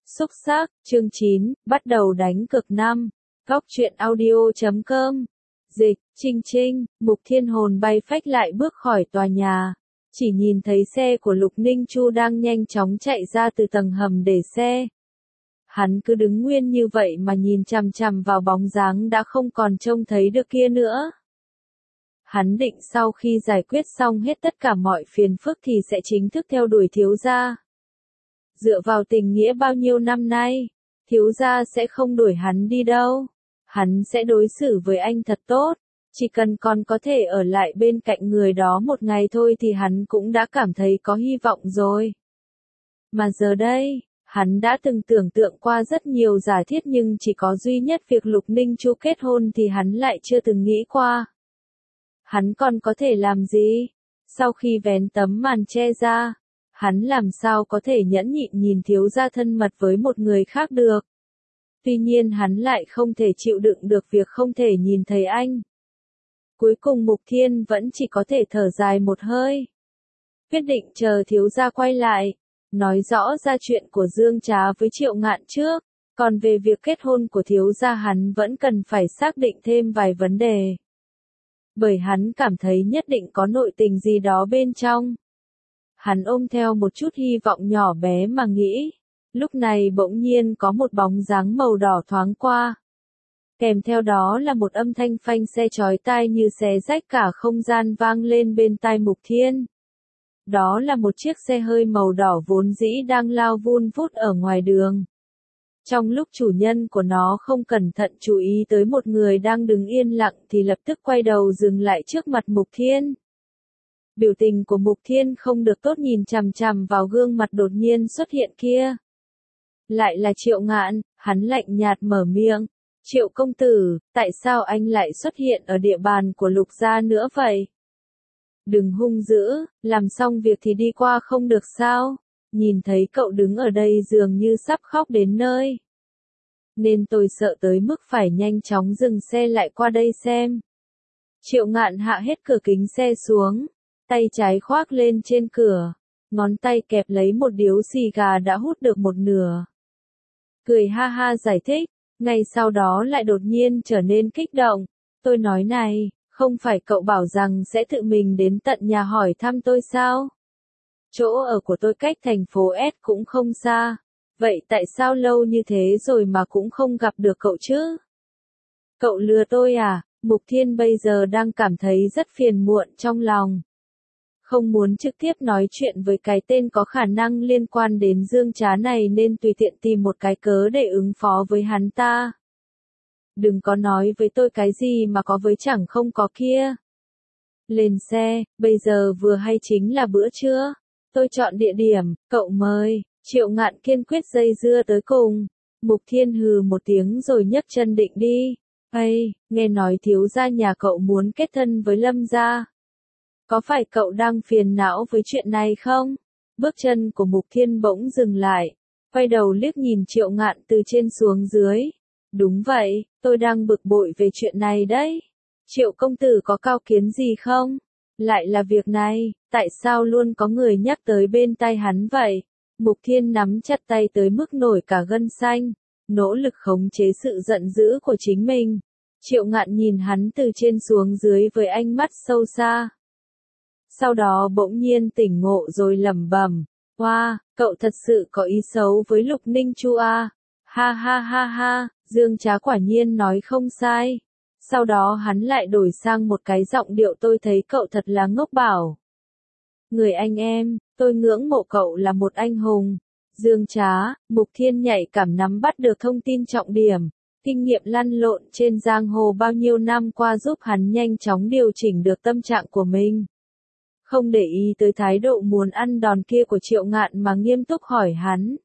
Xúc xác, chương 9, bắt đầu đánh cực 5. Góc truyện audio.com. Dịch, Trinh Trinh, Mục Thiên hồn bay phách lại bước khỏi tòa nhà. Chỉ nhìn thấy xe của Lục Ninh Chu đang nhanh chóng chạy ra từ tầng hầm để xe. Hắn cứ đứng nguyên như vậy mà nhìn chằm chằm vào bóng dáng đã không còn trông thấy được kia nữa. Hắn định sau khi giải quyết xong hết tất cả mọi phiền phức thì sẽ chính thức theo đuổi thiếu gia. Dựa vào tình nghĩa bao nhiêu năm nay, thiếu gia sẽ không đuổi hắn đi đâu. Hắn sẽ đối xử với anh thật tốt. Chỉ cần còn có thể ở lại bên cạnh người đó một ngày thôi thì hắn cũng đã cảm thấy có hy vọng rồi. Mà giờ đây, hắn đã từng tưởng tượng qua rất nhiều giả thiết nhưng chỉ có duy nhất việc Lục Ninh Chu kết hôn thì hắn lại chưa từng nghĩ qua. Hắn còn có thể làm gì? Sau khi vén tấm màn che ra, hắn làm sao có thể nhẫn nhịn nhìn thiếu gia thân mật với một người khác được. Tuy nhiên hắn lại không thể chịu đựng được việc không thể nhìn thấy anh. Cuối cùng Mục Thiên vẫn chỉ có thể thở dài một hơi. Quyết định chờ thiếu gia quay lại, nói rõ ra chuyện của Dương Trá với Triệu Ngạn trước. Còn về việc kết hôn của thiếu gia hắn vẫn cần phải xác định thêm vài vấn đề. Bởi hắn cảm thấy nhất định có nội tình gì đó bên trong. Hắn ôm theo một chút hy vọng nhỏ bé mà nghĩ. Lúc này bỗng nhiên có một bóng dáng màu đỏ thoáng qua. Kèm theo đó là một âm thanh phanh xe chói tai như xé rách cả không gian vang lên bên tai Mục Thiên. Đó là một chiếc xe hơi màu đỏ vốn dĩ đang lao vun vút ở ngoài đường. Trong lúc chủ nhân của nó không cẩn thận chú ý tới một người đang đứng yên lặng thì lập tức quay đầu dừng lại trước mặt Mục Thiên. Biểu tình của Mục Thiên không được tốt nhìn chằm chằm vào gương mặt đột nhiên xuất hiện kia. Lại là Triệu Ngạn, hắn lạnh nhạt mở miệng. Triệu công tử, tại sao anh lại xuất hiện ở địa bàn của Lục gia nữa vậy? Đừng hung dữ, làm xong việc thì đi qua không được sao? Nhìn thấy cậu đứng ở đây dường như sắp khóc đến nơi. Nên tôi sợ tới mức phải nhanh chóng dừng xe lại qua đây xem. Triệu Ngạn hạ hết cửa kính xe xuống, tay trái khoác lên trên cửa, ngón tay kẹp lấy một điếu xì gà đã hút được một nửa. Cười ha ha giải thích, ngay sau đó lại đột nhiên trở nên kích động. Tôi nói này, không phải cậu bảo rằng sẽ tự mình đến tận nhà hỏi thăm tôi sao? Chỗ ở của tôi cách thành phố S cũng không xa. Vậy tại sao lâu như thế rồi mà cũng không gặp được cậu chứ? Cậu lừa tôi à? Mục Thiên bây giờ đang cảm thấy rất phiền muộn trong lòng. Không muốn trực tiếp nói chuyện với cái tên có khả năng liên quan đến Dương Trá này nên tùy tiện tìm một cái cớ để ứng phó với hắn ta. Đừng có nói với tôi cái gì mà có với chẳng không có kia. Lên xe, bây giờ vừa hay chính là bữa trưa. Tôi chọn địa điểm, cậu mời. Triệu Ngạn kiên quyết dây dưa tới cùng. Mục Thiên hừ một tiếng rồi nhấc chân định đi. Ây, nghe nói thiếu gia nhà cậu muốn kết thân với Lâm gia. Có phải cậu đang phiền não với chuyện này không? Bước chân của Mục Thiên bỗng dừng lại. Quay đầu liếc nhìn Triệu Ngạn từ trên xuống dưới. Đúng vậy, tôi đang bực bội về chuyện này đấy. Triệu công tử có cao kiến gì không? Lại là việc này, tại sao luôn có người nhắc tới bên tai hắn vậy? Mục Thiên nắm chặt tay tới mức nổi cả gân xanh, nỗ lực khống chế sự giận dữ của chính mình. Triệu Ngạn nhìn hắn từ trên xuống dưới với ánh mắt sâu xa. Sau đó bỗng nhiên tỉnh ngộ rồi lẩm bẩm, "Wow, cậu thật sự có ý xấu với Lục Ninh Chu à? Ha ha ha ha, Dương Trá quả nhiên nói không sai." Sau đó hắn lại đổi sang một cái giọng điệu tôi thấy cậu thật là ngốc bảo. "Người anh em, tôi ngưỡng mộ cậu là một anh hùng." Dương Trá, Mục Thiên nhạy cảm nắm bắt được thông tin trọng điểm. Kinh nghiệm lăn lộn trên giang hồ bao nhiêu năm qua giúp hắn nhanh chóng điều chỉnh được tâm trạng của mình. Không để ý tới thái độ muốn ăn đòn kia của Triệu Ngạn mà nghiêm túc hỏi hắn.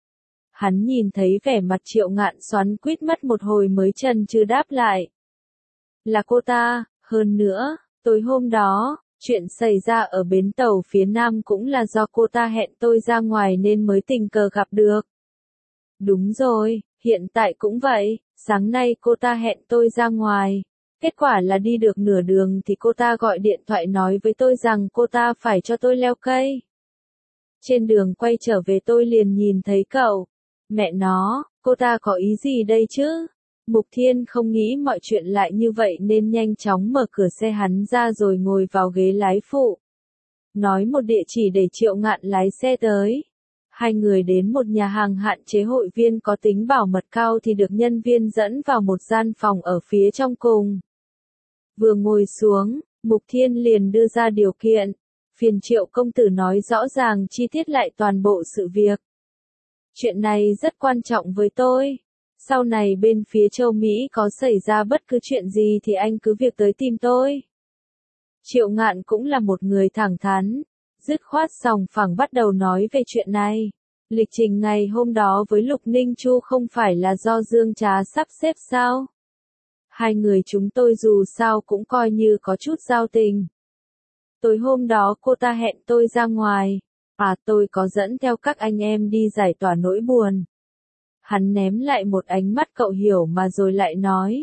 Hắn nhìn thấy vẻ mặt Triệu Ngạn xoắn quít mất một hồi mới chần chừ đáp lại. "Là cô ta, hơn nữa, tối hôm đó, chuyện xảy ra ở bến tàu phía Nam cũng là do cô ta hẹn tôi ra ngoài nên mới tình cờ gặp được." "Đúng rồi, hiện tại cũng vậy, sáng nay cô ta hẹn tôi ra ngoài. Kết quả là đi được nửa đường thì cô ta gọi điện thoại nói với tôi rằng cô ta phải cho tôi leo cây. Trên đường quay trở về tôi liền nhìn thấy cậu. Mẹ nó, cô ta có ý gì đây chứ? Mục Thiên không nghĩ mọi chuyện lại như vậy nên nhanh chóng mở cửa xe hắn ra rồi ngồi vào ghế lái phụ. Nói một địa chỉ để Triệu Ngạn lái xe tới. Hai người đến một nhà hàng hạn chế hội viên có tính bảo mật cao thì được nhân viên dẫn vào một gian phòng ở phía trong cùng. Vừa ngồi xuống, Mục Thiên liền đưa ra điều kiện. Phiền Triệu công tử nói rõ ràng chi tiết lại toàn bộ sự việc. Chuyện này rất quan trọng với tôi. Sau này bên phía châu Mỹ có xảy ra bất cứ chuyện gì thì anh cứ việc tới tìm tôi. Triệu Ngạn cũng là một người thẳng thắn, dứt khoát sòng phẳng bắt đầu nói về chuyện này. Lịch trình ngày hôm đó với Lục Ninh Chu không phải là do Dương Trá sắp xếp sao? Hai người chúng tôi dù sao cũng coi như có chút giao tình. Tối hôm đó cô ta hẹn tôi ra ngoài. Tôi có dẫn theo các anh em đi giải tỏa nỗi buồn. Hắn ném lại một ánh mắt cậu hiểu mà rồi lại nói.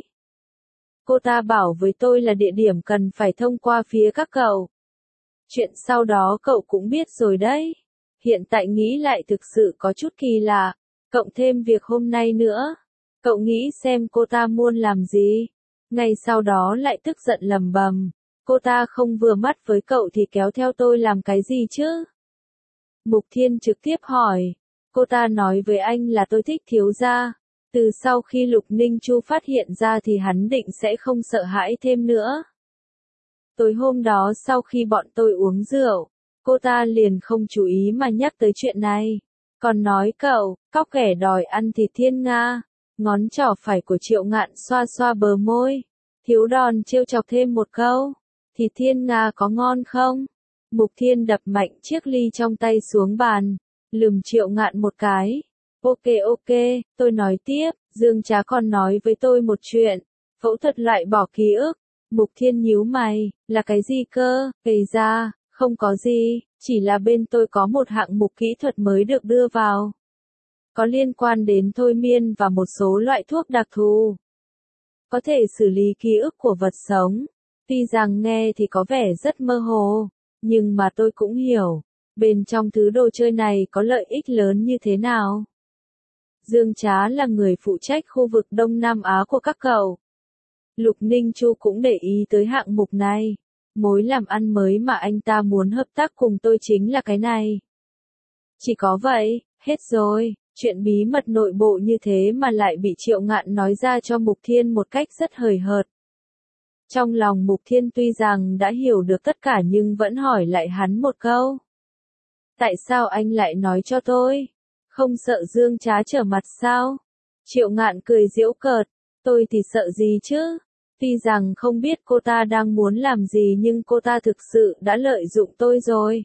Cô ta bảo với tôi là địa điểm cần phải thông qua phía các cậu. Chuyện sau đó cậu cũng biết rồi đấy. Hiện tại nghĩ lại thực sự có chút kỳ lạ. Cộng thêm việc hôm nay nữa. Cậu nghĩ xem cô ta muốn làm gì? Ngay sau đó lại tức giận lầm bầm. Cô ta không vừa mắt với cậu thì kéo theo tôi làm cái gì chứ? Mục Thiên trực tiếp hỏi. Cô ta nói với anh là tôi thích thiếu gia. Từ sau khi Lục Ninh Chu phát hiện ra thì hắn định sẽ không sợ hãi thêm nữa. Tối hôm đó sau khi bọn tôi uống rượu, cô ta liền không chú ý mà nhắc tới chuyện này. Còn nói cậu, cóc ghẻ đòi ăn thịt thiên nga. Ngón trỏ phải của Triệu Ngạn xoa xoa bờ môi. Thiếu đòn trêu chọc thêm một câu. Thịt thiên nga có ngon không? Mục Thiên đập mạnh chiếc ly trong tay xuống bàn. Lườm Triệu Ngạn một cái. Ok, tôi nói tiếp, Dương Trá còn nói với tôi một chuyện. Phẫu thuật loại bỏ ký ức. Mục Thiên nhíu mày, là cái gì cơ? Kể ra, không có gì, chỉ là bên tôi có một hạng mục kỹ thuật mới được đưa vào. Có liên quan đến thôi miên và một số loại thuốc đặc thù. Có thể xử lý ký ức của vật sống. Tuy rằng nghe thì có vẻ rất mơ hồ, nhưng mà tôi cũng hiểu. Bên trong thứ đồ chơi này có lợi ích lớn như thế nào? Dương Trá là người phụ trách khu vực Đông Nam Á của các cậu. Lục Ninh Chu cũng để ý tới hạng mục này. Mối làm ăn mới mà anh ta muốn hợp tác cùng tôi chính là cái này. Chỉ có vậy, hết rồi. Chuyện bí mật nội bộ như thế mà lại bị Triệu Ngạn nói ra cho Mục Thiên một cách rất hời hợt. Trong lòng Mục Thiên tuy rằng đã hiểu được tất cả nhưng vẫn hỏi lại hắn một câu. Tại sao anh lại nói cho tôi? Không sợ Dương Trá trở mặt sao? Triệu Ngạn cười giễu cợt. Tôi thì sợ gì chứ? Tuy rằng không biết cô ta đang muốn làm gì nhưng cô ta thực sự đã lợi dụng tôi rồi.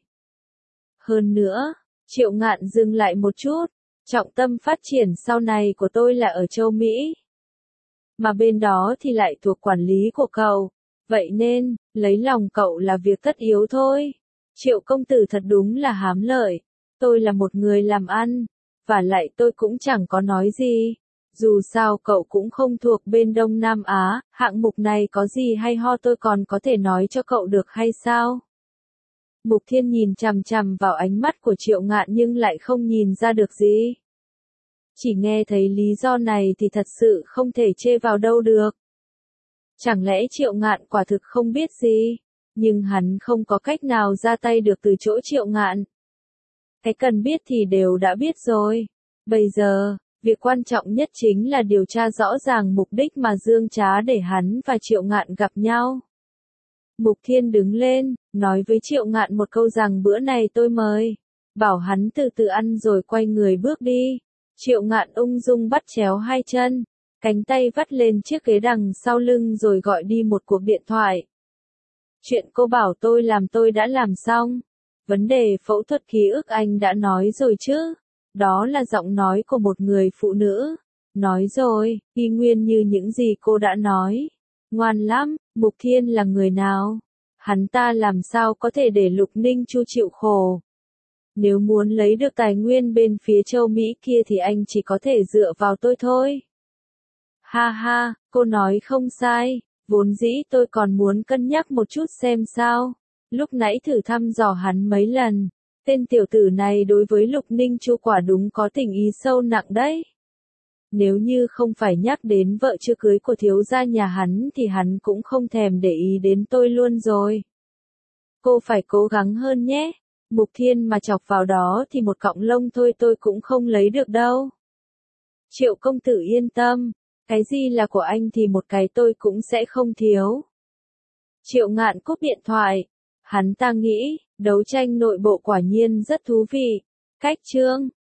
Hơn nữa, Triệu Ngạn dừng lại một chút. Trọng tâm phát triển sau này của tôi là ở châu Mỹ. Mà bên đó thì lại thuộc quản lý của cậu. Vậy nên, lấy lòng cậu là việc tất yếu thôi. Triệu công tử thật đúng là hám lợi. Tôi là một người làm ăn. Và lại tôi cũng chẳng có nói gì. Dù sao cậu cũng không thuộc bên Đông Nam Á, hạng mục này có gì hay ho tôi còn có thể nói cho cậu được hay sao? Mục Thiên nhìn chằm chằm vào ánh mắt của Triệu Ngạn nhưng lại không nhìn ra được gì. Chỉ nghe thấy lý do này thì thật sự không thể chê vào đâu được. Chẳng lẽ Triệu Ngạn quả thực không biết gì? Nhưng hắn không có cách nào ra tay được từ chỗ Triệu Ngạn. Cái cần biết thì đều đã biết rồi. Bây giờ, việc quan trọng nhất chính là điều tra rõ ràng mục đích mà Dương Trá để hắn và Triệu Ngạn gặp nhau. Mục Thiên đứng lên, nói với Triệu Ngạn một câu rằng bữa này tôi mời. Bảo hắn từ từ ăn rồi quay người bước đi. Triệu Ngạn ung dung bắt chéo hai chân, cánh tay vắt lên chiếc ghế đằng sau lưng rồi gọi đi một cuộc điện thoại. Chuyện cô bảo tôi đã làm xong. Vấn đề phẫu thuật ký ức anh đã nói rồi chứ. Đó là giọng nói của một người phụ nữ. Nói rồi, y nguyên như những gì cô đã nói. Ngoan lắm, Mục Thiên là người nào? Hắn ta làm sao có thể để Lục Ninh Chu chịu khổ? Nếu muốn lấy được tài nguyên bên phía châu Mỹ kia thì anh chỉ có thể dựa vào tôi thôi. Ha ha, cô nói không sai, vốn dĩ tôi còn muốn cân nhắc một chút xem sao. Lúc nãy thử thăm dò hắn mấy lần, Tên tiểu tử này đối với Lục Ninh Chu quả đúng có tình ý sâu nặng đấy. Nếu như không phải nhắc đến vợ chưa cưới của thiếu gia nhà hắn thì hắn cũng không thèm để ý đến tôi luôn rồi. Cô phải cố gắng hơn nhé. Mục Thiên mà chọc vào đó thì một cọng lông thôi tôi cũng không lấy được đâu. Triệu công tử yên tâm, cái gì là của anh thì một cái tôi cũng sẽ không thiếu. Triệu Ngạn cúp điện thoại. Hắn ta nghĩ, đấu tranh nội bộ quả nhiên rất thú vị. Cách chương